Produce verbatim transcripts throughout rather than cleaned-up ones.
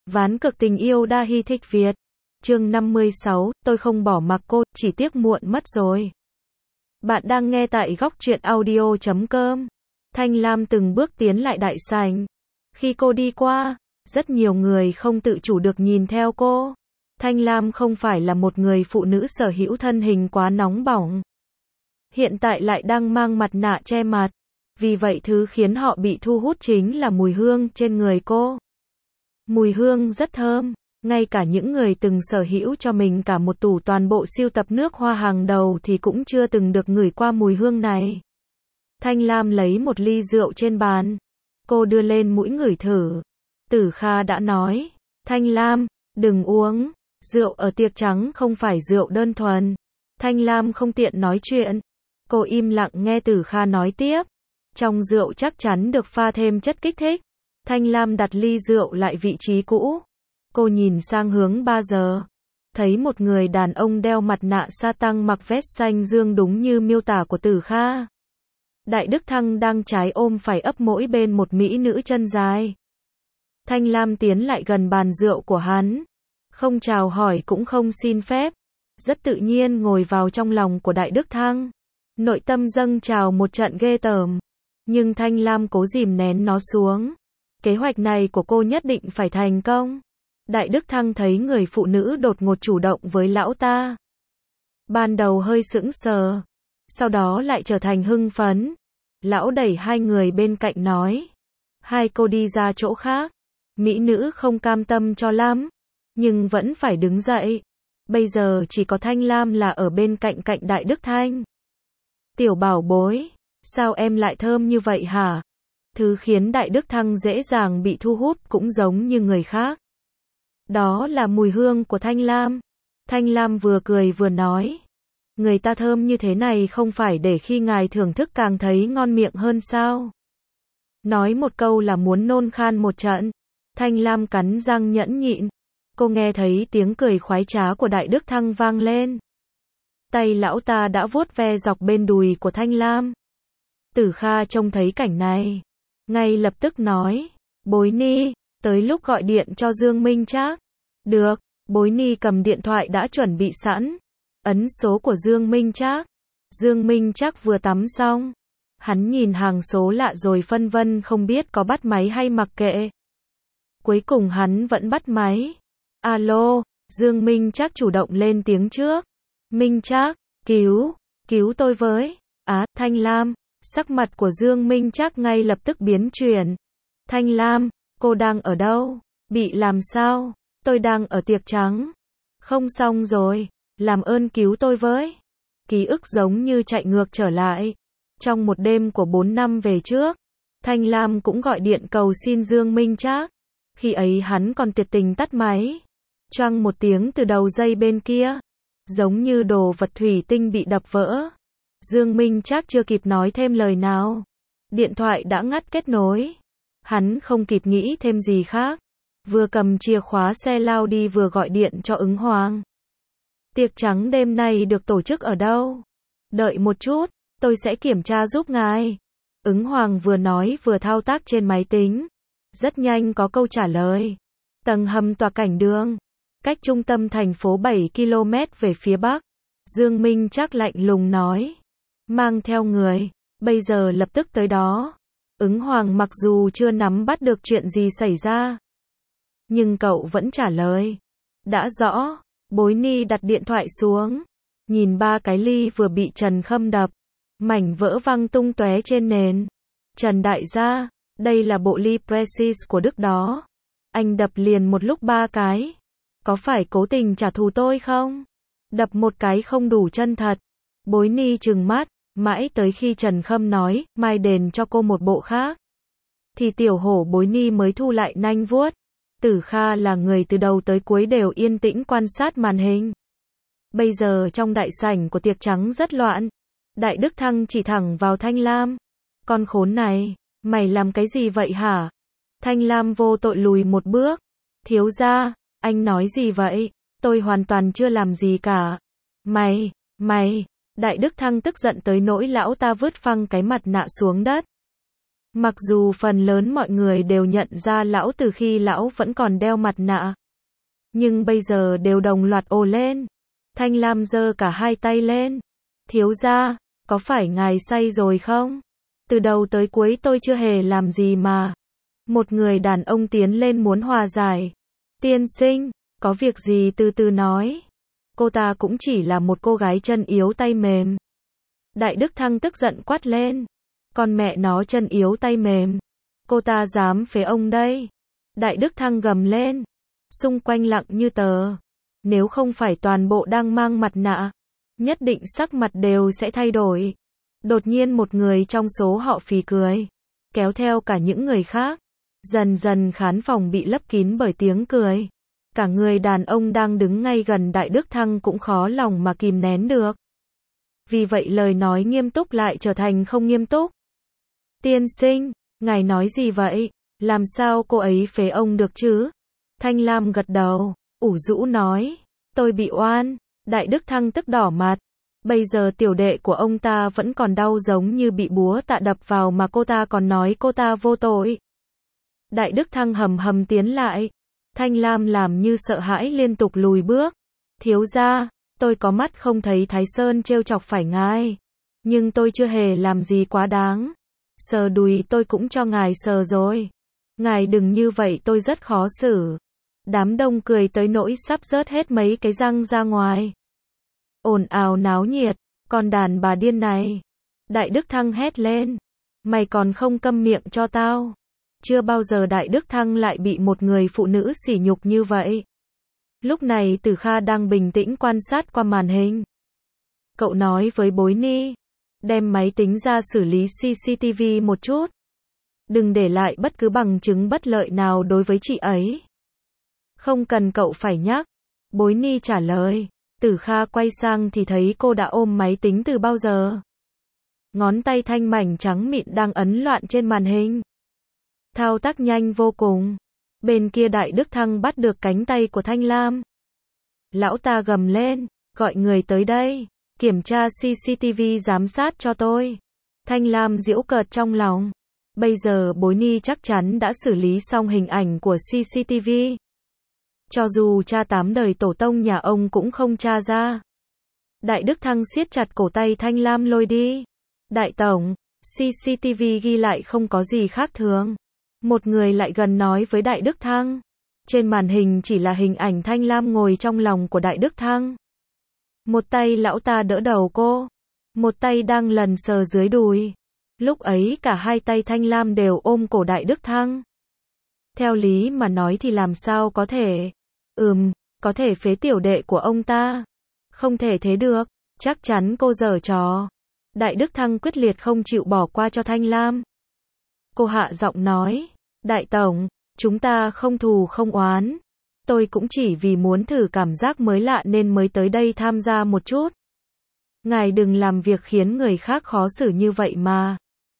Ván cực tình yêu đa hi thích Việt. Chương năm mươi sáu, tôi không bỏ mặc cô, chỉ tiếc muộn mất rồi. Bạn đang nghe tại góc truyện audio chấm com. Thanh Lam từng bước tiến lại đại sảnh. Khi cô đi qua, rất nhiều người không tự chủ được nhìn theo cô. Thanh Lam không phải là một người phụ nữ sở hữu thân hình quá nóng bỏng. Hiện tại lại đang mang mặt nạ che mặt. Vì vậy thứ khiến họ bị thu hút chính là mùi hương trên người cô. Mùi hương rất thơm, ngay cả những người từng sở hữu cho mình cả một tủ toàn bộ sưu tập nước hoa hàng đầu thì cũng chưa từng được ngửi qua mùi hương này. Thanh Lam lấy một ly rượu trên bàn. Cô đưa lên mũi ngửi thử. Tử Kha đã nói, Thanh Lam, đừng uống, rượu ở tiệc trắng không phải rượu đơn thuần. Thanh Lam không tiện nói chuyện. Cô im lặng nghe Tử Kha nói tiếp. Trong rượu chắc chắn được pha thêm chất kích thích. Thanh Lam đặt ly rượu lại vị trí cũ. Cô nhìn sang hướng ba giờ. Thấy một người đàn ông đeo mặt nạ sa tăng mặc vest xanh dương đúng như miêu tả của Tử Kha. Đại Đức Thăng đang trái ôm phải ấp mỗi bên một mỹ nữ chân dài. Thanh Lam tiến lại gần bàn rượu của hắn. Không chào hỏi cũng không xin phép. Rất tự nhiên ngồi vào trong lòng của Đại Đức Thăng. Nội tâm dâng trào một trận ghê tởm. Nhưng Thanh Lam cố dìm nén nó xuống. Kế hoạch này của cô nhất định phải thành công. Đại Đức Thăng thấy người phụ nữ đột ngột chủ động với lão ta. Ban đầu hơi sững sờ. Sau đó lại trở thành hưng phấn. Lão đẩy hai người bên cạnh nói. Hai cô đi ra chỗ khác. Mỹ nữ không cam tâm cho lắm. Nhưng vẫn phải đứng dậy. Bây giờ chỉ có Thanh Lam là ở bên cạnh cạnh Đại Đức Thanh. Tiểu bảo bối. Sao em lại thơm như vậy hả? Thứ khiến Đại Đức Thăng dễ dàng bị thu hút cũng giống như người khác. Đó là mùi hương của Thanh Lam. Thanh Lam vừa cười vừa nói. Người ta thơm như thế này không phải để khi ngài thưởng thức càng thấy ngon miệng hơn sao? Nói một câu là muốn nôn khan một trận. Thanh Lam cắn răng nhẫn nhịn. Cô nghe thấy tiếng cười khoái trá của Đại Đức Thăng vang lên. Tay lão ta đã vuốt ve dọc bên đùi của Thanh Lam. Tử Kha trông thấy cảnh này. Ngay lập tức nói. Bối Ni, tới lúc gọi điện cho Dương Minh Trác. Được, Bối Ni cầm điện thoại đã chuẩn bị sẵn. Ấn số của Dương Minh Trác. Dương Minh Trác vừa tắm xong. Hắn nhìn hàng số lạ rồi phân vân không biết có bắt máy hay mặc kệ. Cuối cùng hắn vẫn bắt máy. Alo, Dương Minh Trác chủ động lên tiếng trước. Minh Trác, cứu, cứu tôi với. Á, Thanh Lam. Sắc mặt của Dương Minh Trác ngay lập tức biến chuyển. Thanh Lam, cô đang ở đâu? Bị làm sao? Tôi đang ở tiệc trắng. Không xong rồi, làm ơn cứu tôi với. Ký ức giống như chạy ngược trở lại. Trong một đêm của bốn năm về trước, Thanh Lam cũng gọi điện cầu xin Dương Minh Trác. Khi ấy hắn còn tuyệt tình tắt máy. Choang một tiếng từ đầu dây bên kia. Giống như đồ vật thủy tinh bị đập vỡ. Dương Minh Trác chưa kịp nói thêm lời nào. Điện thoại đã ngắt kết nối. Hắn không kịp nghĩ thêm gì khác. Vừa cầm chìa khóa xe lao đi vừa gọi điện cho Ứng Hoàng. Tiệc trắng đêm nay được tổ chức ở đâu? Đợi một chút, tôi sẽ kiểm tra giúp ngài. Ứng Hoàng vừa nói vừa thao tác trên máy tính. Rất nhanh có câu trả lời. Tầng hầm tòa cảnh đường. Cách trung tâm thành phố bảy ki lô mét về phía bắc. Dương Minh Trác lạnh lùng nói. Mang theo người, bây giờ lập tức tới đó. Ứng Hoàng mặc dù chưa nắm bắt được chuyện gì xảy ra. Nhưng cậu vẫn trả lời. Đã rõ, Bối Ni đặt điện thoại xuống. Nhìn ba cái ly vừa bị Trần Khâm đập. Mảnh vỡ văng tung tóe trên nền. Trần đại gia, đây là bộ ly Precis của Đức đó. Anh đập liền một lúc ba cái. Có phải cố tình trả thù tôi không? Đập một cái không đủ chân thật. Bối Ni trừng mắt. Mãi tới khi Trần Khâm nói, mai đền cho cô một bộ khác. Thì tiểu hổ Bối Ni mới thu lại nanh vuốt. Tử Kha là người từ đầu tới cuối đều yên tĩnh quan sát màn hình. Bây giờ trong đại sảnh của tiệc trắng rất loạn. Đại Đức Thăng chỉ thẳng vào Thanh Lam. Con khốn này, mày làm cái gì vậy hả? Thanh Lam vô tội lùi một bước. Thiếu gia, anh nói gì vậy? Tôi hoàn toàn chưa làm gì cả. Mày, mày... Đại Đức Thăng tức giận tới nỗi lão ta vứt phăng cái mặt nạ xuống đất. Mặc dù phần lớn mọi người đều nhận ra lão từ khi lão vẫn còn đeo mặt nạ, nhưng bây giờ đều đồng loạt ồ lên. Thanh Lam giơ cả hai tay lên. Thiếu gia, có phải ngài say rồi không? Từ đầu tới cuối tôi chưa hề làm gì mà. Một người đàn ông tiến lên muốn hòa giải. Tiên sinh, có việc gì từ từ nói. Cô ta cũng chỉ là một cô gái chân yếu tay mềm. Đại Đức Thăng tức giận quát lên. Con mẹ nó chân yếu tay mềm. Cô ta dám phế ông đây. Đại Đức Thăng gầm lên. Xung quanh lặng như tờ. Nếu không phải toàn bộ đang mang mặt nạ, nhất định sắc mặt đều sẽ thay đổi. Đột nhiên một người trong số họ phì cười, kéo theo cả những người khác. Dần dần khán phòng bị lấp kín bởi tiếng cười. Cả người đàn ông đang đứng ngay gần Đại Đức Thăng cũng khó lòng mà kìm nén được. Vì vậy lời nói nghiêm túc lại trở thành không nghiêm túc. Tiên sinh, ngài nói gì vậy? Làm sao cô ấy phế ông được chứ? Thanh Lam gật đầu, ủ rũ nói. Tôi bị oan. Đại Đức Thăng tức đỏ mặt. Bây giờ tiểu đệ của ông ta vẫn còn đau giống như bị búa tạ đập vào mà cô ta còn nói cô ta vô tội. Đại Đức Thăng hầm hầm tiến lại. Thanh Lam làm như sợ hãi liên tục lùi bước. Thiếu gia, tôi có mắt không thấy Thái Sơn trêu chọc phải ngài. Nhưng tôi chưa hề làm gì quá đáng. Sờ đùi tôi cũng cho ngài sờ rồi. Ngài đừng như vậy tôi rất khó xử. Đám đông cười tới nỗi sắp rớt hết mấy cái răng ra ngoài. Ồn ào náo nhiệt, con đàn bà điên này. Đại Đức Thăng hét lên. Mày còn không câm miệng cho tao. Chưa bao giờ Đại Đức Thăng lại bị một người phụ nữ sỉ nhục như vậy. Lúc này Tử Kha đang bình tĩnh quan sát qua màn hình. Cậu nói với Bối Ni. Đem máy tính ra xử lý xê xê tê vê một chút. Đừng để lại bất cứ bằng chứng bất lợi nào đối với chị ấy. Không cần cậu phải nhắc. Bối Ni trả lời. Tử Kha quay sang thì thấy cô đã ôm máy tính từ bao giờ. Ngón tay thanh mảnh trắng mịn đang ấn loạn trên màn hình. Thao tác nhanh vô cùng. Bên kia Đại Đức Thăng bắt được cánh tay của Thanh Lam. Lão ta gầm lên. Gọi người tới đây. Kiểm tra xê xê tê vê giám sát cho tôi. Thanh Lam giễu cợt trong lòng. Bây giờ Bối Ni chắc chắn đã xử lý xong hình ảnh của xê xê tê vê. Cho dù cha tám đời tổ tông nhà ông cũng không tra ra. Đại Đức Thăng siết chặt cổ tay Thanh Lam lôi đi. Đại tổng, xê xê tê vê ghi lại không có gì khác thường. Một người lại gần nói với Đại Đức Thăng. Trên màn hình chỉ là hình ảnh Thanh Lam ngồi trong lòng của Đại Đức Thăng. Một tay lão ta đỡ đầu cô. Một tay đang lần sờ dưới đùi. Lúc ấy cả hai tay Thanh Lam đều ôm cổ Đại Đức Thăng. Theo lý mà nói thì làm sao có thể. Ừm, có thể phế tiểu đệ của ông ta. Không thể thế được. Chắc chắn cô giở trò. Đại Đức Thăng quyết liệt không chịu bỏ qua cho Thanh Lam. Cô hạ giọng nói. Đại tổng, chúng ta không thù không oán. Tôi cũng chỉ vì muốn thử cảm giác mới lạ nên mới tới đây tham gia một chút. Ngài đừng làm việc khiến người khác khó xử như vậy mà.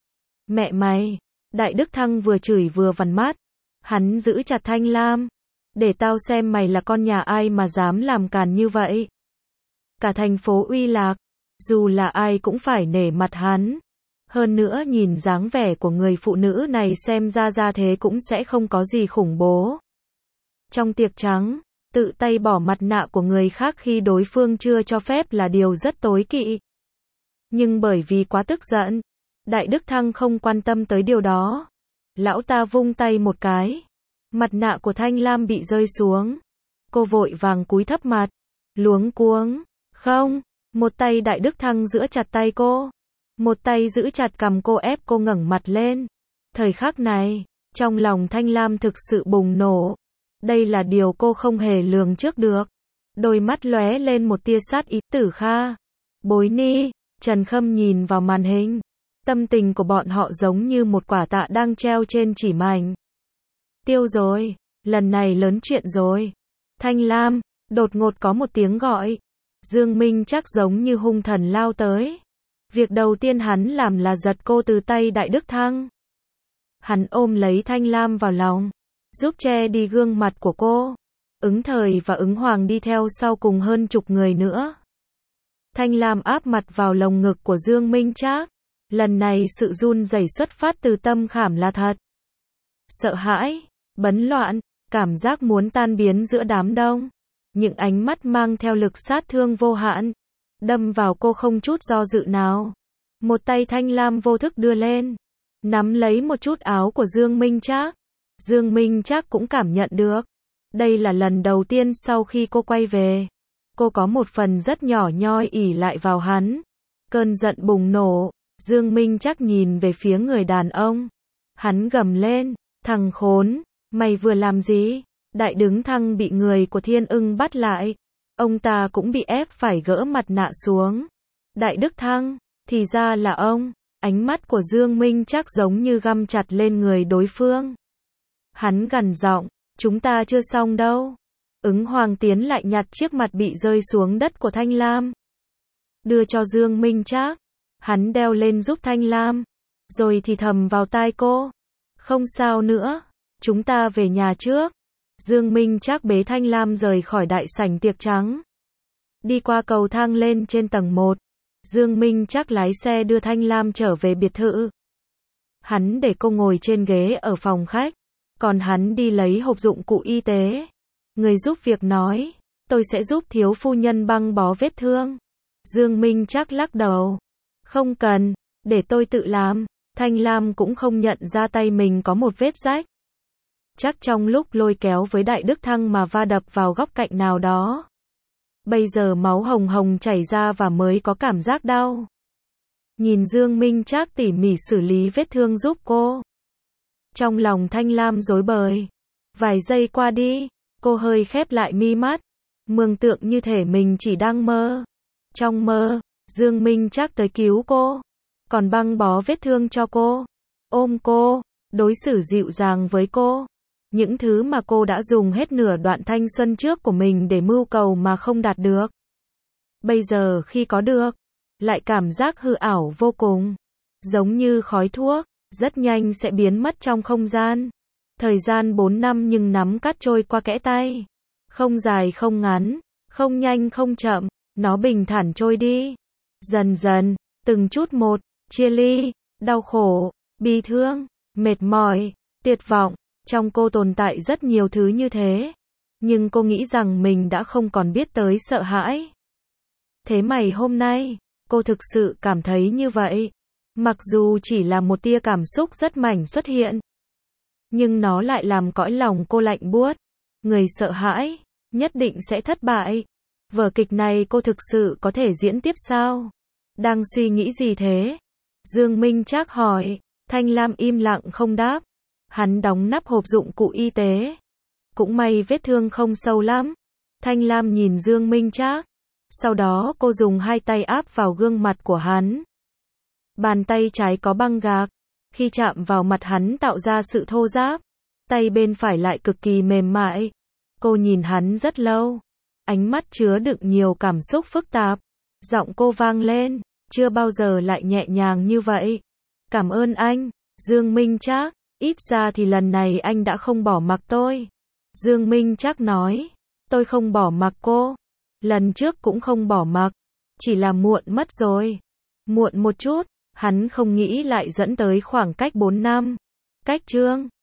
Mẹ mày. Đại Đức Thăng vừa chửi vừa vằn mắt. Hắn giữ chặt Thanh Lam. Để tao xem mày là con nhà ai mà dám làm càn như vậy. Cả thành phố Uy Lạc, dù là ai cũng phải nể mặt hắn. Hơn nữa nhìn dáng vẻ của người phụ nữ này xem ra ra thế cũng sẽ không có gì khủng bố. Trong tiệc trắng, tự tay bỏ mặt nạ của người khác khi đối phương chưa cho phép là điều rất tối kỵ. Nhưng bởi vì quá tức giận, Đại Đức Thăng không quan tâm tới điều đó. Lão ta vung tay một cái. Mặt nạ của Thanh Lam bị rơi xuống. Cô vội vàng cúi thấp mặt. Luống cuống. Không. Một tay Đại Đức Thăng giữ chặt tay cô. Một tay giữ chặt cằm cô ép cô ngẩng mặt lên. Thời khắc này, trong lòng Thanh Lam thực sự bùng nổ. Đây là điều cô không hề lường trước được. Đôi mắt lóe lên một tia sát ý. Tử Kha, Bối Ni, Trần Khâm nhìn vào màn hình. Tâm tình của bọn họ giống như một quả tạ đang treo trên chỉ mảnh. Tiêu rồi, lần này lớn chuyện rồi. Thanh Lam, đột ngột có một tiếng gọi. Dương Minh chắc giống như hung thần lao tới. Việc đầu tiên hắn làm là giật cô từ tay Đại Đức Thăng. Hắn ôm lấy Thanh Lam vào lòng, giúp che đi gương mặt của cô. Ứng Thời và Ứng Hoàng đi theo sau cùng hơn chục người nữa. Thanh Lam áp mặt vào lồng ngực của Dương Minh Trác. Lần này sự run rẩy xuất phát từ tâm khảm là thật. Sợ hãi, bấn loạn, cảm giác muốn tan biến giữa đám đông. Những ánh mắt mang theo lực sát thương vô hạn, đâm vào cô không chút do dự nào. Một tay Thanh Lam vô thức đưa lên, nắm lấy một chút áo của Dương Minh Trác. Dương Minh Trác cũng cảm nhận được. Đây là lần đầu tiên sau khi cô quay về. Cô có một phần rất nhỏ nhoi ỷ lại vào hắn. Cơn giận bùng nổ, Dương Minh Trác nhìn về phía người đàn ông. Hắn gầm lên, thằng khốn, mày vừa làm gì? Đại đứng thăng bị người của Thiên Ưng bắt lại. Ông ta cũng bị ép phải gỡ mặt nạ xuống. Đại Đức Thăng, thì ra là ông. Ánh mắt của Dương Minh Trác giống như găm chặt lên người đối phương. Hắn gằn giọng, chúng ta chưa xong đâu. Ứng Hoàng tiến lại nhặt chiếc mặt bị rơi xuống đất của Thanh Lam. Đưa cho Dương Minh Trác. Hắn đeo lên giúp Thanh Lam. Rồi thì thầm vào tai cô. Không sao nữa. Chúng ta về nhà trước. Dương Minh Trác bế Thanh Lam rời khỏi đại sảnh tiệc trắng. Đi qua cầu thang lên trên tầng một. Dương Minh Trác lái xe đưa Thanh Lam trở về biệt thự. Hắn để cô ngồi trên ghế ở phòng khách. Còn hắn đi lấy hộp dụng cụ y tế. Người giúp việc nói, tôi sẽ giúp thiếu phu nhân băng bó vết thương. Dương Minh Trác lắc đầu. Không cần, để tôi tự làm. Thanh Lam cũng không nhận ra tay mình có một vết rách. Chắc trong lúc lôi kéo với Đại Đức Thăng mà va đập vào góc cạnh nào đó. Bây giờ máu hồng hồng chảy ra và mới có cảm giác đau. Nhìn Dương Minh Trác tỉ mỉ xử lý vết thương giúp cô. Trong lòng Thanh Lam rối bời. Vài giây qua đi, cô hơi khép lại mi mắt. Mường tượng như thể mình chỉ đang mơ. Trong mơ, Dương Minh Trác tới cứu cô. Còn băng bó vết thương cho cô. Ôm cô, đối xử dịu dàng với cô. Những thứ mà cô đã dùng hết nửa đoạn thanh xuân trước của mình để mưu cầu mà không đạt được. Bây giờ khi có được, lại cảm giác hư ảo vô cùng. Giống như khói thuốc, rất nhanh sẽ biến mất trong không gian. Thời gian bốn năm nhưng nắm cắt trôi qua kẽ tay. Không dài không ngắn, không nhanh không chậm, nó bình thản trôi đi. Dần dần, từng chút một, chia ly, đau khổ, bi thương, mệt mỏi, tuyệt vọng. Trong cô tồn tại rất nhiều thứ như thế. Nhưng cô nghĩ rằng mình đã không còn biết tới sợ hãi. Thế mày hôm nay, cô thực sự cảm thấy như vậy. Mặc dù chỉ là một tia cảm xúc rất mảnh xuất hiện. Nhưng nó lại làm cõi lòng cô lạnh buốt. Người sợ hãi, nhất định sẽ thất bại. Vở kịch này cô thực sự có thể diễn tiếp sao? Đang suy nghĩ gì thế? Dương Minh Trác hỏi. Thanh Lam im lặng không đáp. Hắn đóng nắp hộp dụng cụ y tế. Cũng may vết thương không sâu lắm. Thanh Lam nhìn Dương Minh Trác. Sau đó cô dùng hai tay áp vào gương mặt của hắn. Bàn tay trái có băng gạc. Khi chạm vào mặt hắn tạo ra sự thô ráp. Tay bên phải lại cực kỳ mềm mại. Cô nhìn hắn rất lâu. Ánh mắt chứa đựng nhiều cảm xúc phức tạp. Giọng cô vang lên. Chưa bao giờ lại nhẹ nhàng như vậy. Cảm ơn anh, Dương Minh Trác. Ít ra thì lần này anh đã không bỏ mặc tôi. Dương Minh Trác nói. Tôi không bỏ mặc cô. Lần trước cũng không bỏ mặc. Chỉ là muộn mất rồi. Muộn một chút. Hắn không nghĩ lại dẫn tới khoảng cách bốn năm. Cách chương